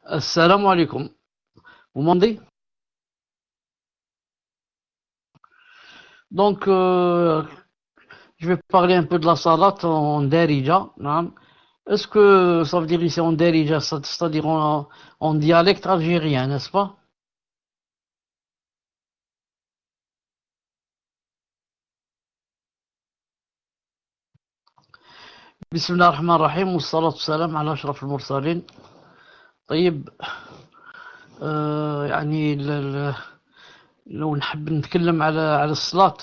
Assalamu alaikum. Vous m'entendez? Donc, je vais parler un peu de la salat en Darija. Naam. Est-ce que ça veut dire ici en Darija, c'est-à-dire en dialecte algérien, n'est-ce pas? بسم الله الرحمن الرحيم والصلاة والسلام على أشرف المرسلين. طيب، يعني لو نحب نتكلم على الصلاة،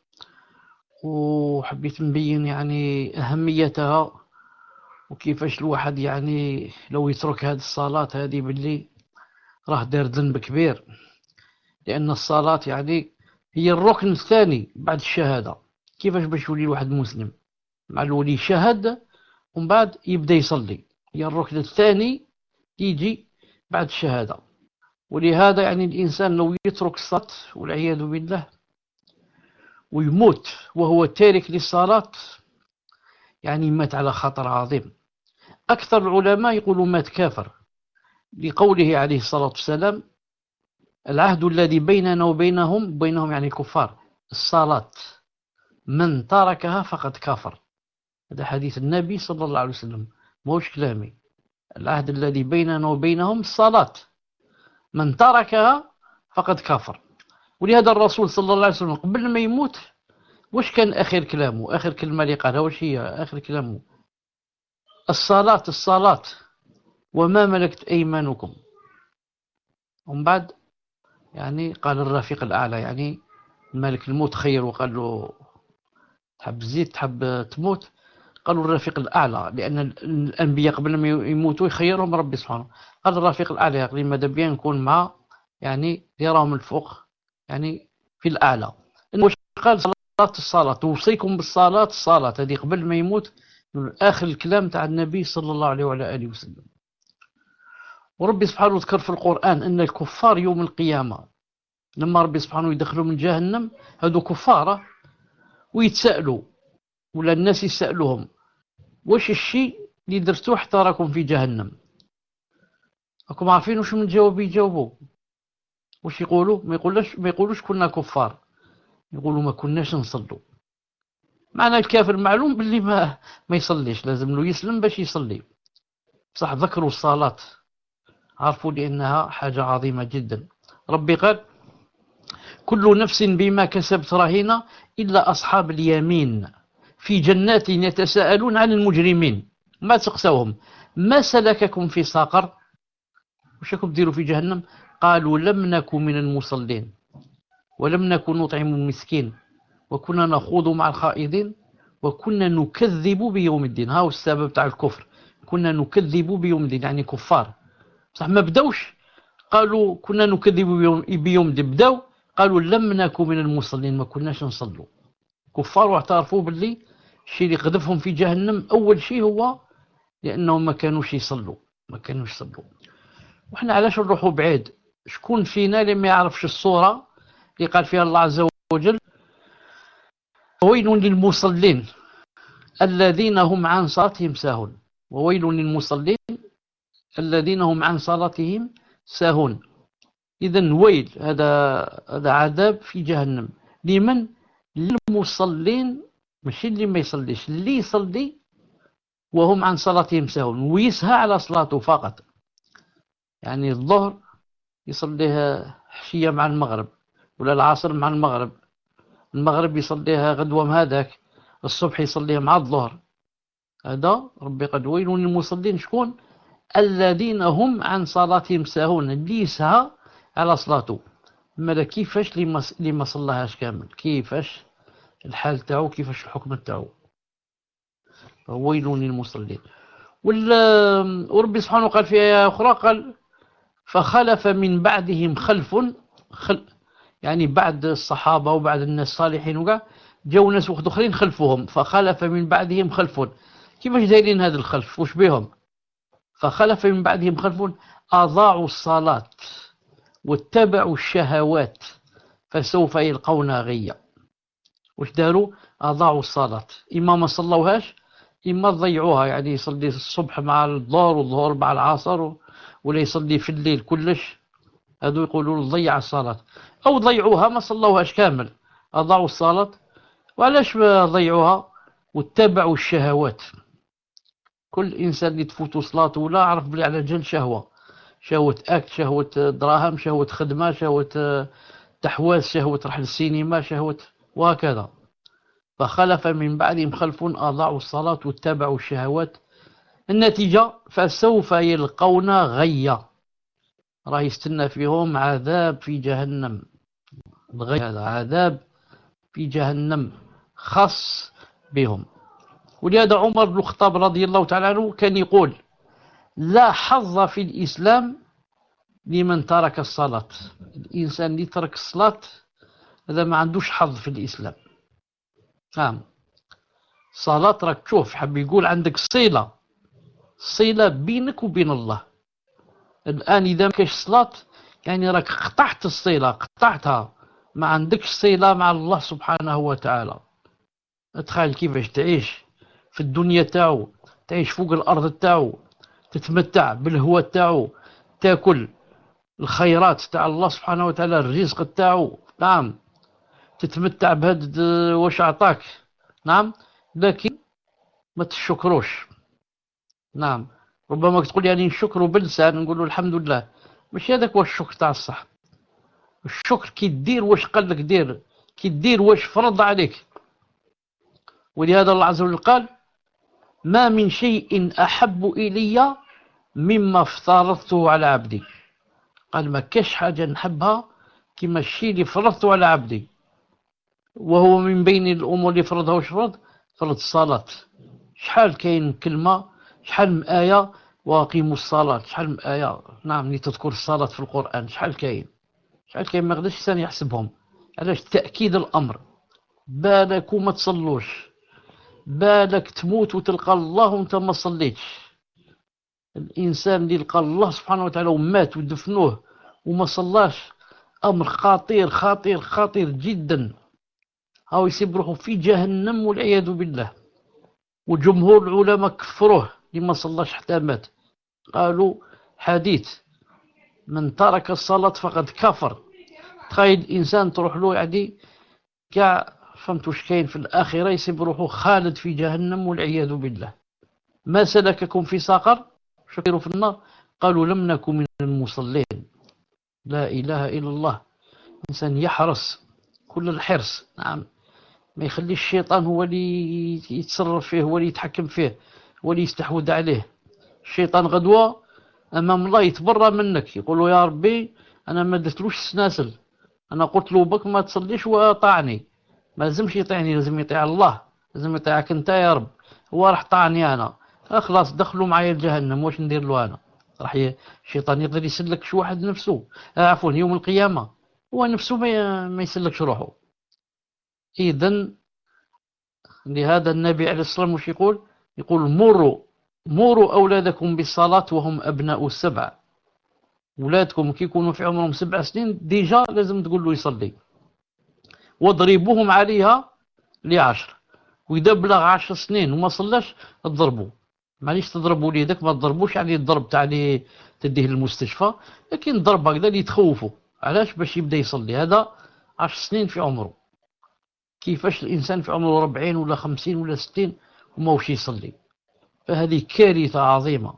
وحبيت نبين يعني أهميتها، وكيفاش الواحد يعني لو يترك هذه الصلاة هذه باللي راه دار ذنب كبير. لأن الصلاة يعني هي الركن الثاني بعد الشهادة. كيفاش باش يولي الواحد مسلم؟ مع الولي شهد ومن بعد يبدا يصلي، هي الركن الثاني يجي بعد الشهادة. ولهذا يعني الإنسان لو يترك الصلاة والعياذ بالله ويموت وهو تارك للصلاة، يعني مات على خطر عظيم. أكثر العلماء يقولوا مات كافر، لقوله عليه الصلاة والسلام: العهد الذي بيننا وبينهم يعني الكفار الصلاة، من تركها فقد كفر. هذا حديث النبي صلى الله عليه وسلم، موش كلامي. العهد الذي بيننا وبينهم الصلاة، من تركها فقد كفر. ولهذا الرسول صلى الله عليه وسلم قبل ما يموت واش كان آخر كلامه؟ آخر كلمة اللي قالها واش هي آخر كلامه؟ الصلاة الصلاة وما ملكت أيمانكم. ومن بعد يعني قال الرفيق الأعلى، يعني مالك الموت خير، وقال له تحب تزيد تحب تموت؟ قالوا الرفيق الأعلى، لأن الأنبياء قبل ما يموتوا يخيرهم ربي سبحانه. قال الرفيق الأعلى يعني ماذا بيان نكون مع يعني يراهم الفوق، يعني في الأعلى. واش قال؟ صلاة الصلاة، توصيكم بالصلاة الصلاة، هذه قبل ما يموت آخر الكلام تاع النبي صلى الله عليه وعلى آله وسلم. وربي سبحانه ذكر في القرآن أن الكفار يوم القيامة لما ربي سبحانه يدخلوا من جهنم، هذو كفار ويتسألوا، ولا الناس يسألوهم: واش الشيء اللي درتوه حتى راكم في جهنم؟ راكم عارفين واش من جواب يجاوبوا؟ واش يقولوا؟ ما يقولوش كنا كفار، يقولوا ما كناش نصلوا. معنى الكافر معلوم باللي ما يصليش، لازم له يسلم باش يصلي. بصح ذكروا الصلاة، عرفوا لأنها حاجة عظيمة جدا. ربي قال: كل نفس بما كسبت رهينة إلا أصحاب اليمين في جنات يتساءلون عن المجرمين. ما تقسوهم: ما سلككم في سقر؟ واش راكم ديروا في جهنم؟ قالوا: لم نكن من المصلين ولم نكن نطعم المسكين وكنا نخوض مع الخائضين وكنا نكذب بيوم الدين. هاو السبب تاع الكفر، كنا نكذب بيوم الدين، يعني كفار. بصح ما بداوش قالوا كنا نكذب بيوم الدين، بداو قالوا لم نكن من المصلين، ما كناش نصلوا. كفار واعترفوا باللي الشيء اللي قذفهم في جهنم أول شيء هو لأنهم ما كانوش يصلوا، ما كانوش يصلوا. وإحنا علاش نروحوا بعيد؟ شكون فينا اللي ما يعرفش الصورة اللي قال فيها الله عز وجل: ويل للمصلين الذين هم عن صلاتهم ساهون. وويل للمصلين الذين هم عن صلاتهم ساهون. إذن ويل، هذا عذاب في جهنم. لمن؟ للمصلين، ماشي اللي ما يصليش، اللي يصلي وهم عن صلاتهم ساهون، ويسهى على صلاته فقط. يعني الظهر يصليها حشية مع المغرب، ولا العصر مع المغرب، المغرب يصليها غدوة مع هذاك، الصبح يصليها مع الظهر. هذا ربي قد ويل للمصلين. شكون؟ الذين هم عن صلاتهم ساهون، اللي يسهى على صلاته. ماذا كيفاش اللي ما صلاهاش كامل؟ كيفاش الحال تاعو؟ كيفاش الحكم تاعو؟ ويل للمصلين. وربي سبحانه قال في آية أخرى، قال: فخلف من بعدهم خلف، يعني بعد الصحابة وبعد الناس الصالحين وكاع جاو ناس اخرين خلفهم. فخلف من بعدهم خلف، كيفاش دايرين هذا الخلف؟ واش بهم؟ فخلف من بعدهم خلف أضاعوا الصلاة واتبعوا الشهوات فسوف يلقون غيا. واش داروا؟ أضاعوا الصلاة، إما ما صلوهاش إما ضيعوها، يعني يصلي الصبح مع الظهر والظهر مع العصر ولا يصلي في الليل كلش، هذو يقولوا له ضيع الصلاة، أو ضيعوها ما صلوهاش كامل، أضاعوا الصلاة. وعلاش ضيعوها؟ واتبعوا الشهوات. كل إنسان اللي تفوتوا صلاته ولا عرف بلي على جال شهوة، شهوة أكل، شهوة دراهم، شهوة خدمة، شهوة تحواس، شهوة رحل السينما، شهوة، وهكذا. فخلف من بعدهم خلف أضاعوا الصلاة واتبعوا الشهوات، النتيجة فسوف يلقون غيا، راه يستنى فيهم عذاب في جهنم. الغي هذا عذاب في جهنم خاص بهم. ولهذا عمر بن الخطاب رضي الله تعالى عنه كان يقول: لا حظ في الإسلام لمن ترك الصلاة. الإنسان اللي ترك الصلاة هذا ما عندوش حظ في الإسلام. نعم، الصلاة راك تشوف، حب يقول عندك صلة بينك وبين الله. الآن إذا ما كاش صلاة يعني راك قطعت الصلة، قطعتها، ما عندكش صلة مع الله سبحانه وتعالى. تخيل كيفاش تعيش في الدنيا تاعو، تعيش فوق الأرض تاعو، تتمتع بالهواء تاعو، تاكل الخيرات تاع الله سبحانه وتعالى، الرزق تاعو، نعم، تتمتع بهاد واش عطاك، نعم، لكن ما تشكروش. نعم، ربما تقول يعني نشكره بلسان، نقول له الحمد لله، ماشي هذاك هو الشكر تاع الصح. الشكر كي دير واش قال لك دير، كي دير واش فرض عليك. ولهذا الله عز وجل قال: ما من شيء أحب إلي مما افترضته على عبدي. قال ما كاش حاجة نحبها كما الشيء اللي فرضته على عبدي. وهو من بين الأمور اللي فرضها واش فرض الصلاة. شحال كاين كلمة، شحال من آية: وأقيموا الصلاة، شحال من آية، نعم، اللي تذكر الصلاة في القرآن، شحال كاين ما يقدرش الإنسان يحسبهم. علاش؟ تأكيد الأمر. بالك وما تصلوش، بالك تموت وتلقى الله وانت ما صليتش. الإنسان اللي لقى الله سبحانه وتعالى ومات ودفنوه وما صلاش، أمر خطير خطير خطير جدا. هاو يسيب روحه في جهنم والعياذ بالله. وجمهور العلماء كفروه لما صلاش حتى مات، قالوا حديث: من ترك الصلاة فقد كفر. تخيل الإنسان تروح له يعني كاع، فهمت واش كاين في الآخرة، يسيب روحه خالد في جهنم والعياذ بالله. ما سلككم في سقر؟ شكروا في النار، قالوا لم نكن من المصلين. لا إله إلا الله. الإنسان يحرص كل الحرص، نعم، ما يخليش الشيطان هو اللي يتصرف فيه، هو اللي يتحكم فيه، هو اللي يستحوذ عليه. الشيطان غدوة أمام الله يتبرى منك، يقول له: يا ربي أنا ما درتلوش السناسل، أنا قلت له بك ما تصليش وطاعني. ما لازمش يطيعني، لازم يطيع الله، لازم يطيعك أنت يا رب. هو راح طاعني أنا، خلاص دخلوا معايا الجهنم، واش ندير له أنا؟ راح الشيطان يقدر يسلك شي واحد نفسه، عفوا يوم القيامة هو نفسه ما يسلكش روحه. إذن لهذا النبي عليه الصلاة والسلام وش يقول: مروا أولادكم بالصلاة وهم أبناء 7. ولادكم كي يكونوا في عمرهم 7 سنين ديجا لازم تقول له يصلي، واضربوهم عليها ل10. وإذا بلغ 10 سنين وما صلاش تضربوا. معليش تضربوا وليدك، ما تضربوش يعني الضرب تاع اللي تديه للمستشفى، لكن ضرب هكذا اللي تخوفوا. علاش؟ باش يبدا يصلي. هذا 10 سنين في عمره. كيفاش الإنسان في عمره 40 ولا 50 ولا 60 وما وش يصلي؟ فهذه كارثة عظيمة،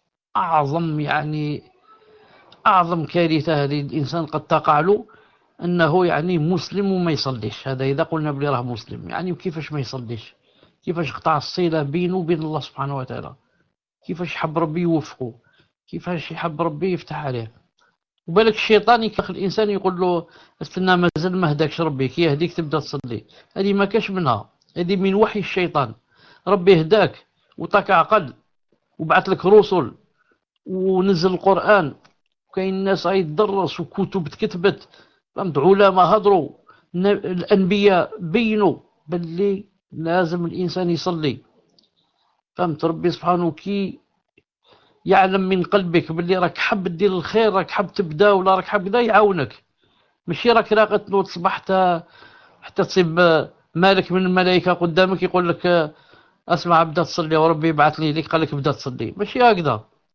أعظم كارثة هذه الإنسان قد تقع له، أنه يعني مسلم وما يصليش. هذا إذا قلنا بلي راه مسلم، يعني كيفاش ما يصليش؟ كيفاش قطع الصلة بينه وبين الله سبحانه وتعالى؟ كيفاش يحب ربي يوفقه؟ كيفاش يحب ربي يفتح عليه؟ وبالك الشيطان يكخ الإنسان يقول له: استنى مازال ما هداكش ربي، كي يهديك تبدأ تصلي. هذه ما كاش منها، هذه من وحي الشيطان. ربي هداك وطاك عقل وبعث لك رسل ونزل القرآن، وكاين الناس يدرس وكتب تكتبت، فهمت، علماء هضروا، الأنبياء بينوا باللي لازم الإنسان يصلي. فهمت، ربي سبحانه كي يعلم من قلبك باللي راك حاب دير الخير، راك حاب تبدا، ولا راك حاب كذا، يعاونك. ماشي راك راقد تنوض تصبح حتى تصيب مالك من الملائكة قدامك يقول لك: اسمع بدا تصلي وربي يبعث لي ليك قال لك بدا تصلي. ماشي هكذا.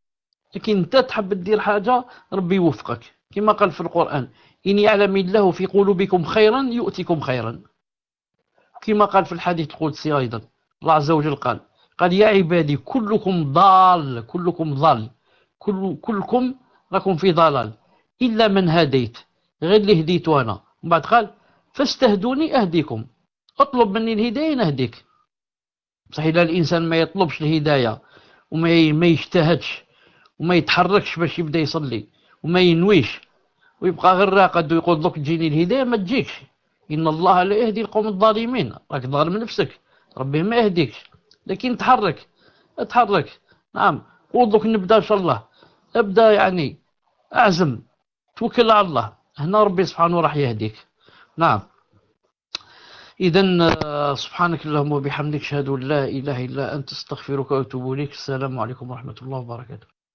لكن انت تحب دير حاجة ربي يوفقك، كما قال في القرآن: إن يعلم الله في قلوبكم خيرا يؤتكم خيرا. كما قال في الحديث القدسي أيضا، الله عز وجل قال: يا عبادي كلكم ضال، كلكم ضال، كلكم راكم في ضلال إلا من هديت، غير اللي هديت أنا. ومن بعد قال: فاستهدوني أهديكم، اطلب مني الهداية نهديك. بصح إلا الإنسان ما يطلبش الهداية وما يجتهدش وما يتحركش باش يبدا يصلي وما ينويش ويبقى غير راقد ويقول لك تجيني الهداية، ما تجيكش. إن الله لا يهدي القوم الظالمين، راك ظالم نفسك، ربي ما يهديكش. لكن تحرك، اتحرك. نعم، قول لك نبدا إن شاء الله، ابدا يعني، أعزم، توكل على الله، هنا ربي سبحانه راح يهديك. نعم. إذا سبحانك اللهم وبحمدك، أشهد أن لا إله إلا أنت، أستغفرك وأتوب إليك. السلام عليكم ورحمة الله وبركاته.